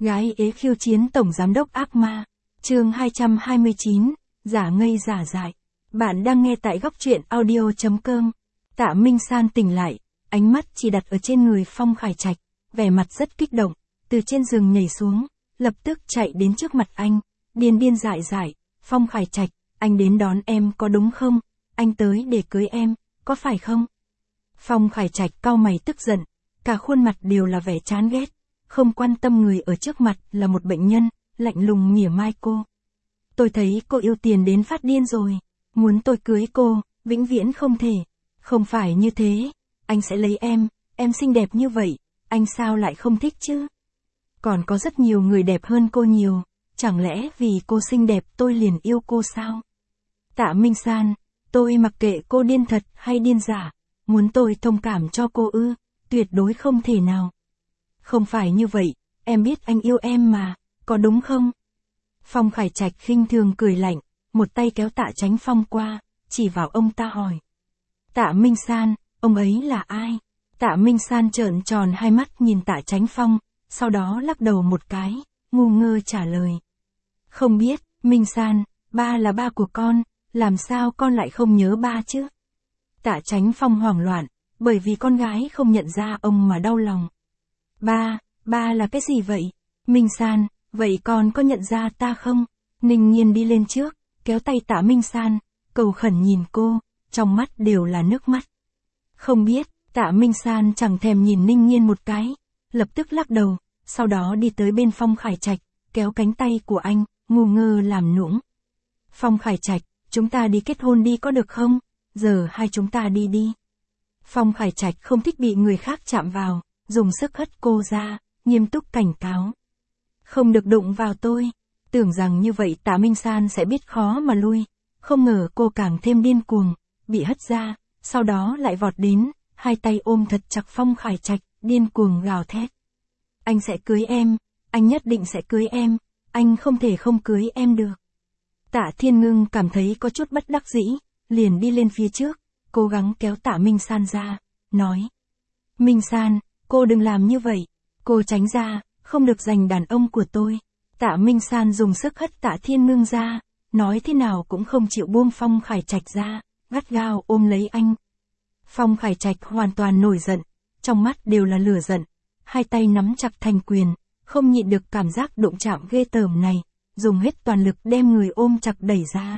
Gái ế khiêu chiến tổng giám đốc ác ma. Chương 229, giả ngây giả dại. Bạn đang nghe tại góc truyện audio.com. Tạ Minh San tỉnh lại, ánh mắt chỉ đặt ở trên người Phong Khải Trạch, vẻ mặt rất kích động, từ trên giường nhảy xuống, lập tức chạy đến trước mặt anh, điên điên dại dại, "Phong Khải Trạch, anh đến đón em có đúng không? Anh tới để cưới em, có phải không?" Phong Khải Trạch cau mày tức giận, cả khuôn mặt đều là vẻ chán ghét, không quan tâm người ở trước mặt là một bệnh nhân, lạnh lùng mỉa mai cô. "Tôi thấy cô yêu tiền đến phát điên rồi, muốn tôi cưới cô, vĩnh viễn không thể. Không phải như thế, anh sẽ lấy em xinh đẹp như vậy, anh sao lại không thích chứ? Còn có rất nhiều người đẹp hơn cô nhiều, chẳng lẽ vì cô xinh đẹp tôi liền yêu cô sao?" "Tạ Minh San, tôi mặc kệ cô điên thật hay điên giả, muốn tôi thông cảm cho cô ư? Tuyệt đối không thể nào. Không phải như vậy, em biết anh yêu em mà, có đúng không?" Phong Khải Trạch khinh thường cười lạnh, một tay kéo Tạ Chánh Phong qua, chỉ vào ông ta hỏi. "Tạ Minh San, ông ấy là ai?" Tạ Minh San trợn tròn hai mắt nhìn Tạ Chánh Phong, sau đó lắc đầu một cái, ngu ngơ trả lời. "Không biết, Minh San, ba là ba của con, làm sao con lại không nhớ ba chứ?" Tạ Chánh Phong hoảng loạn, bởi vì con gái không nhận ra ông mà đau lòng. Ba là cái gì vậy? Minh San, vậy con có nhận ra ta không?" Ninh Nhiên đi lên trước, kéo tay Tạ Minh San, cầu khẩn nhìn cô, trong mắt đều là nước mắt. "Không biết." Tạ Minh San chẳng thèm nhìn Ninh Nhiên một cái, lập tức lắc đầu, sau đó đi tới bên Phong Khải Trạch, kéo cánh tay của anh, ngu ngơ làm nũng. "Phong Khải Trạch, chúng ta đi kết hôn đi có được không? Giờ hai chúng ta đi đi." Phong Khải Trạch không thích bị người khác chạm vào, dùng sức hất cô ra, nghiêm túc cảnh cáo. "Không được đụng vào tôi." Tưởng rằng như vậy Tạ Minh San sẽ biết khó mà lui, không ngờ cô càng thêm điên cuồng, bị hất ra, sau đó lại vọt đến, hai tay ôm thật chặt Phong Khải Trạch, điên cuồng gào thét. "Anh sẽ cưới em, anh nhất định sẽ cưới em, anh không thể không cưới em được." Tạ Thiên Ngưng cảm thấy có chút bất đắc dĩ, liền đi lên phía trước, cố gắng kéo Tạ Minh San ra, nói. "Minh San, cô đừng làm như vậy, cô tránh ra, không được giành đàn ông của tôi." Tạ Minh San dùng sức hất Tạ Thiên Ngưng ra, nói thế nào cũng không chịu buông Phong Khải Trạch ra, gắt gao ôm lấy anh. Phong Khải Trạch hoàn toàn nổi giận, trong mắt đều là lửa giận, hai tay nắm chặt thành quyền, không nhịn được cảm giác đụng chạm ghê tởm này, dùng hết toàn lực đem người ôm chặt đẩy ra.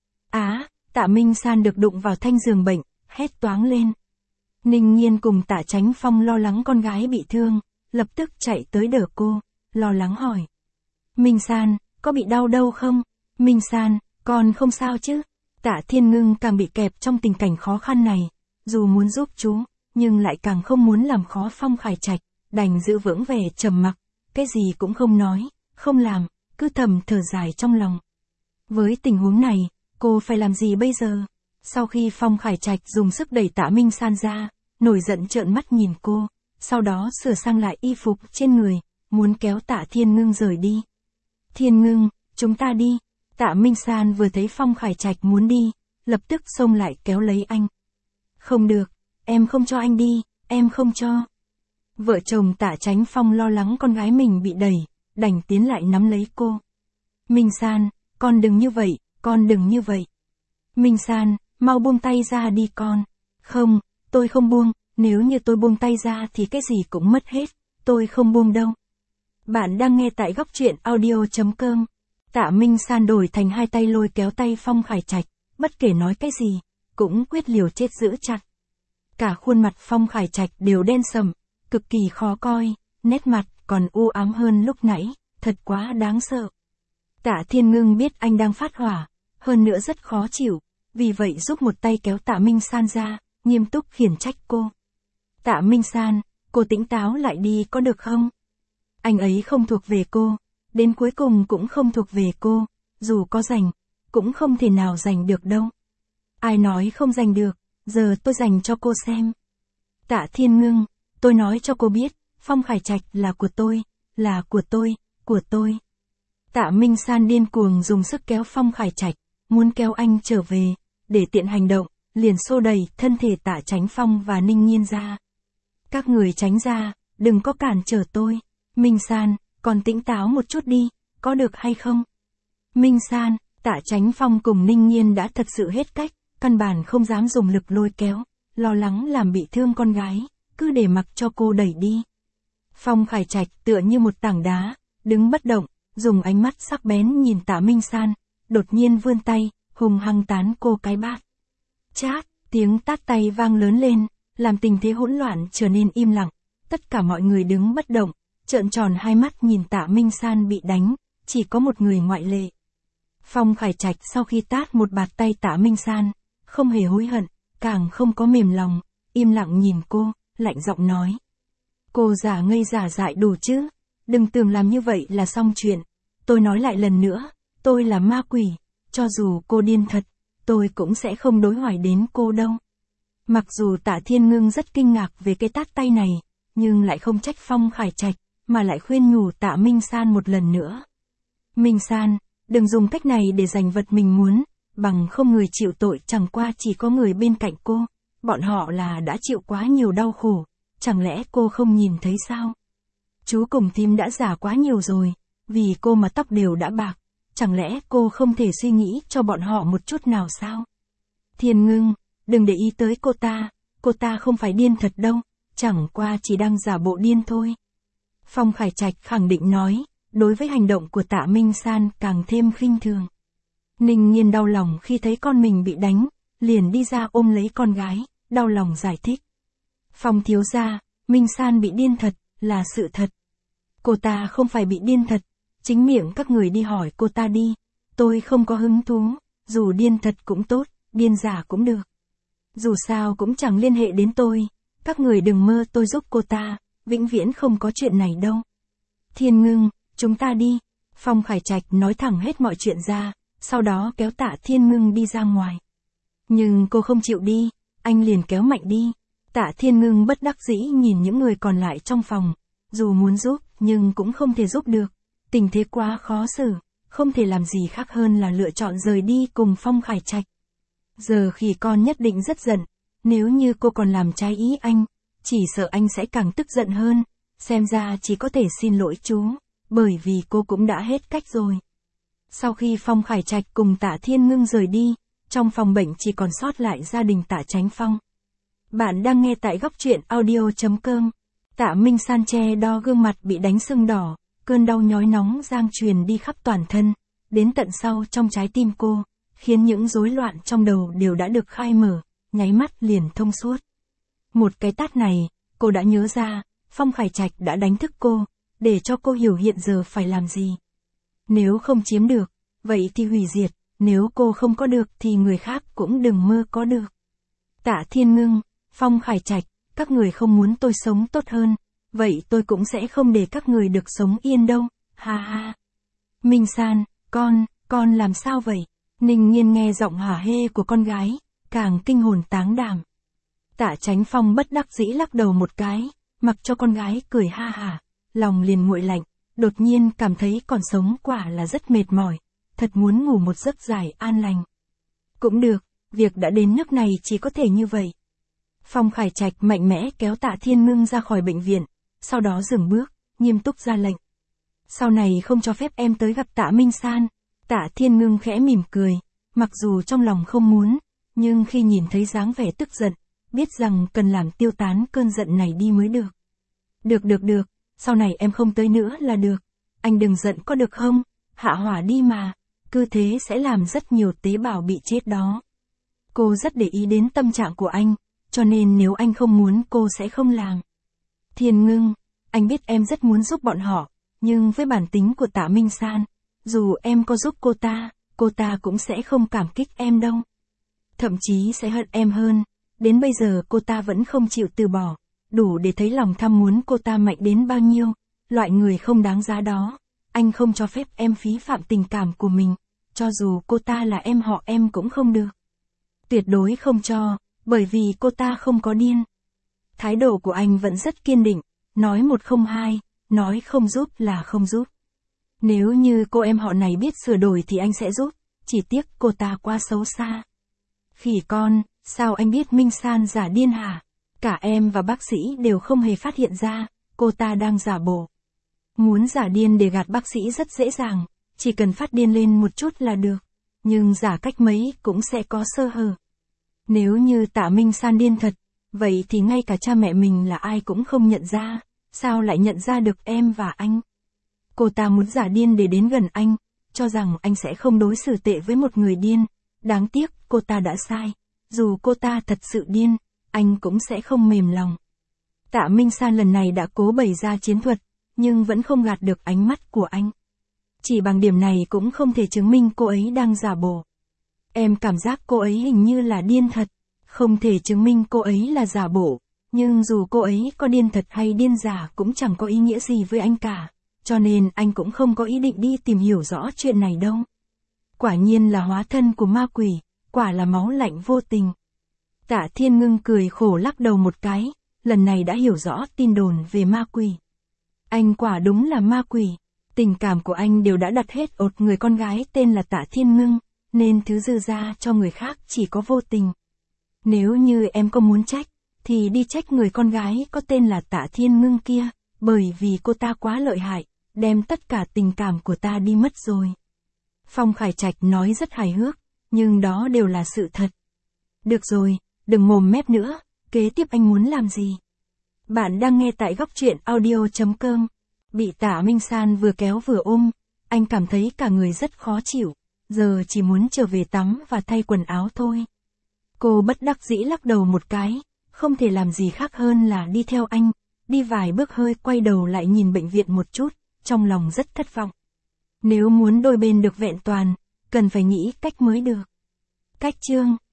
Tạ Minh San được đụng vào thanh giường bệnh, hét toáng lên. Ninh Nhiên cùng Tạ Chánh Phong lo lắng con gái bị thương, lập tức chạy tới đỡ cô, lo lắng hỏi. "Minh San, có bị đau đâu không? Minh San, con không sao chứ?" Tạ Thiên Ngưng càng bị kẹp trong tình cảnh khó khăn này, dù muốn giúp chú, nhưng lại càng không muốn làm khó Phong Khải Trạch, đành giữ vững vẻ trầm mặc, cái gì cũng không nói, không làm, cứ thầm thở dài trong lòng. Với tình huống này, cô phải làm gì bây giờ? Sau khi Phong Khải Trạch dùng sức đẩy Tạ Minh San ra, nổi giận trợn mắt nhìn cô, sau đó sửa sang lại y phục trên người, muốn kéo Tạ Thiên Ngưng rời đi. "Thiên Ngưng, chúng ta đi." Tạ Minh San vừa thấy Phong Khải Trạch muốn đi, lập tức xông lại kéo lấy anh. "Không được, em không cho anh đi, em không cho." Vợ chồng Tạ Chánh Phong lo lắng con gái mình bị đẩy, đành tiến lại nắm lấy cô. "Minh San, con đừng như vậy, con đừng như vậy. Minh San, mau buông tay ra đi con." "Không, tôi không buông, nếu như tôi buông tay ra thì cái gì cũng mất hết, tôi không buông đâu." Bạn đang nghe tại góc truyện audio.com. Tạ Minh San đổi thành hai tay lôi kéo tay Phong Khải Trạch, bất kể nói cái gì, cũng quyết liều chết giữ chặt. Cả khuôn mặt Phong Khải Trạch đều đen sầm, cực kỳ khó coi, nét mặt còn u ám hơn lúc nãy, thật quá đáng sợ. Tạ Thiên Ngưng biết anh đang phát hỏa, hơn nữa rất khó chịu, vì vậy giúp một tay kéo Tạ Minh San ra, nghiêm túc khiển trách cô. "Tạ Minh San, cô tỉnh táo lại đi có được không? Anh ấy không thuộc về cô, đến cuối cùng cũng không thuộc về cô, dù có giành, cũng không thể nào giành được đâu." "Ai nói không giành được, giờ tôi giành cho cô xem." "Tạ Thiên Ngưng, tôi nói cho cô biết, Phong Khải Trạch là của tôi, là của tôi, của tôi." Tạ Minh San điên cuồng dùng sức kéo Phong Khải Trạch, muốn kéo anh trở về, để tiện hành động, liền xô đẩy thân thể Tạ Chánh Phong và Ninh Nhiên ra. "Các người tránh ra, đừng có cản trở tôi. Minh San, còn tỉnh táo một chút đi, có được hay không? Minh San, Tạ Chánh Phong cùng Ninh Nhiên đã thật sự hết cách, căn bản không dám dùng lực lôi kéo, lo lắng làm bị thương con gái, cứ để mặc cho cô đẩy đi. Phong Khải Trạch tựa như một tảng đá, đứng bất động, dùng ánh mắt sắc bén nhìn Tạ Minh San, đột nhiên vươn tay, hung hăng tán cô cái bát. Chát, tiếng tát tay vang lớn lên, làm tình thế hỗn loạn trở nên im lặng, tất cả mọi người đứng bất động, trợn tròn hai mắt nhìn Tạ Minh San bị đánh, chỉ có một người ngoại lệ. Phong Khải Trạch sau khi tát một bạt tay Tạ Minh San, không hề hối hận, càng không có mềm lòng, im lặng nhìn cô, lạnh giọng nói. Cô giả ngây giả dại đủ chứ, đừng tưởng làm như vậy là xong chuyện, tôi nói lại lần nữa, tôi là ma quỷ, cho dù cô điên thật, tôi cũng sẽ không đối hoài đến cô đâu. Mặc dù Tạ Thiên Ngưng rất kinh ngạc về cái tát tay này, nhưng lại không trách Phong Khải Trạch, mà lại khuyên nhủ Tạ Minh San một lần nữa. Minh San, đừng dùng cách này để giành vật mình muốn, bằng không người chịu tội chẳng qua chỉ có người bên cạnh cô, bọn họ là đã chịu quá nhiều đau khổ, chẳng lẽ cô không nhìn thấy sao? Chú cùng thím đã già quá nhiều rồi, vì cô mà tóc đều đã bạc, chẳng lẽ cô không thể suy nghĩ cho bọn họ một chút nào sao? Thiên Ngưng, đừng để ý tới cô ta không phải điên thật đâu, chẳng qua chỉ đang giả bộ điên thôi. Phong Khải Trạch khẳng định nói, đối với hành động của Tạ Minh San càng thêm khinh thường. Ninh Nhiên đau lòng khi thấy con mình bị đánh, liền đi ra ôm lấy con gái, đau lòng giải thích. Phong thiếu gia, Minh San bị điên thật, là sự thật. Cô ta không phải bị điên thật, chính miệng các người đi hỏi cô ta đi, tôi không có hứng thú, dù điên thật cũng tốt, điên giả cũng được. Dù sao cũng chẳng liên hệ đến tôi, các người đừng mơ tôi giúp cô ta, vĩnh viễn không có chuyện này đâu. Thiên Ngưng, chúng ta đi. Phong Khải Trạch nói thẳng hết mọi chuyện ra, sau đó kéo Tạ Thiên Ngưng đi ra ngoài. Nhưng cô không chịu đi, anh liền kéo mạnh đi. Tạ Thiên Ngưng bất đắc dĩ nhìn những người còn lại trong phòng, dù muốn giúp nhưng cũng không thể giúp được, tình thế quá khó xử, không thể làm gì khác hơn là lựa chọn rời đi cùng Phong Khải Trạch. Giờ khi con nhất định rất giận, nếu như cô còn làm trái ý anh, chỉ sợ anh sẽ càng tức giận hơn, xem ra chỉ có thể xin lỗi chú, bởi vì cô cũng đã hết cách rồi. Sau khi Phong Khải Trạch cùng Tạ Thiên Ngưng rời đi, trong phòng bệnh chỉ còn sót lại gia đình Tạ Chánh Phong. Bạn đang nghe tại góc truyện audio.com. Tạ Minh San che đo gương mặt bị đánh sưng đỏ, cơn đau nhói nóng giang truyền đi khắp toàn thân, đến tận sau trong trái tim cô, khiến những rối loạn trong đầu đều đã được khai mở, nháy mắt liền thông suốt. Một cái tát này, cô đã nhớ ra, Phong Khải Trạch đã đánh thức cô, để cho cô hiểu hiện giờ phải làm gì. Nếu không chiếm được, vậy thì hủy diệt, nếu cô không có được thì người khác cũng đừng mơ có được. Tạ Thiên Ngưng, Phong Khải Trạch, các người không muốn tôi sống tốt hơn, vậy tôi cũng sẽ không để các người được sống yên đâu, ha ha. Minh San, con làm sao vậy? Ninh Nhiên nghe giọng hả hê của con gái, càng kinh hồn táng đảm. Tạ Chánh Phong bất đắc dĩ lắc đầu một cái, mặc cho con gái cười ha hả, lòng liền nguội lạnh, đột nhiên cảm thấy còn sống quả là rất mệt mỏi, thật muốn ngủ một giấc dài an lành. Cũng được, việc đã đến nước này chỉ có thể như vậy. Phong Khải Trạch mạnh mẽ kéo Tạ Thiên Ngưng ra khỏi bệnh viện, sau đó dừng bước, nghiêm túc ra lệnh. Sau này không cho phép em tới gặp Tạ Minh San. Tạ Thiên Ngưng khẽ mỉm cười, mặc dù trong lòng không muốn, nhưng khi nhìn thấy dáng vẻ tức giận, biết rằng cần làm tiêu tán cơn giận này đi mới được. Được, sau này em không tới nữa là được. Anh đừng giận có được không? Hạ hỏa đi mà, cứ thế sẽ làm rất nhiều tế bào bị chết đó. Cô rất để ý đến tâm trạng của anh, cho nên nếu anh không muốn cô sẽ không làm. Thiên Ngưng, anh biết em rất muốn giúp bọn họ, nhưng với bản tính của Tạ Minh San, dù em có giúp cô ta cũng sẽ không cảm kích em đâu. Thậm chí sẽ hận em hơn, đến bây giờ cô ta vẫn không chịu từ bỏ, đủ để thấy lòng tham muốn cô ta mạnh đến bao nhiêu, loại người không đáng giá đó. Anh không cho phép em phí phạm tình cảm của mình, cho dù cô ta là em họ em cũng không được. Tuyệt đối không cho, bởi vì cô ta không có điên. Thái độ của anh vẫn rất kiên định, nói một không hai, nói không giúp là không giúp. Nếu như cô em họ này biết sửa đổi thì anh sẽ giúp, chỉ tiếc cô ta quá xấu xa. Khỉ con, sao anh biết Minh San giả điên hả? Cả em và bác sĩ đều không hề phát hiện ra, cô ta đang giả bộ. Muốn giả điên để gạt bác sĩ rất dễ dàng, chỉ cần phát điên lên một chút là được. Nhưng giả cách mấy cũng sẽ có sơ hở. Nếu như Tạ Minh San điên thật, vậy thì ngay cả cha mẹ mình là ai cũng không nhận ra, sao lại nhận ra được em và anh? Cô ta muốn giả điên để đến gần anh, cho rằng anh sẽ không đối xử tệ với một người điên. Đáng tiếc, cô ta đã sai. Dù cô ta thật sự điên, anh cũng sẽ không mềm lòng. Tạ Minh San lần này đã cố bày ra chiến thuật, nhưng vẫn không gạt được ánh mắt của anh. Chỉ bằng điểm này cũng không thể chứng minh cô ấy đang giả bộ. Em cảm giác cô ấy hình như là điên thật, không thể chứng minh cô ấy là giả bộ, nhưng dù cô ấy có điên thật hay điên giả cũng chẳng có ý nghĩa gì với anh cả, cho nên anh cũng không có ý định đi tìm hiểu rõ chuyện này đâu. Quả nhiên là hóa thân của ma quỷ, quả là máu lạnh vô tình. Tạ Thiên Ngưng cười khổ lắc đầu một cái, lần này đã hiểu rõ tin đồn về ma quỷ. Anh quả đúng là ma quỷ, tình cảm của anh đều đã đặt hết ột người con gái tên là Tạ Thiên Ngưng, nên thứ dư ra cho người khác chỉ có vô tình. Nếu như em có muốn trách, thì đi trách người con gái có tên là Tạ Thiên Ngưng kia, bởi vì cô ta quá lợi hại, đem tất cả tình cảm của ta đi mất rồi. Phong Khải Trạch nói rất hài hước, nhưng đó đều là sự thật. Được rồi, đừng mồm mép nữa, kế tiếp anh muốn làm gì? Bạn đang nghe tại góc truyện audio.com. Bị Tạ Minh San vừa kéo vừa ôm, anh cảm thấy cả người rất khó chịu, giờ chỉ muốn trở về tắm và thay quần áo thôi. Cô bất đắc dĩ lắc đầu một cái, không thể làm gì khác hơn là đi theo anh, đi vài bước hơi quay đầu lại nhìn bệnh viện một chút, trong lòng rất thất vọng. Nếu muốn đôi bên được vẹn toàn, cần phải nghĩ cách mới được. Cách chương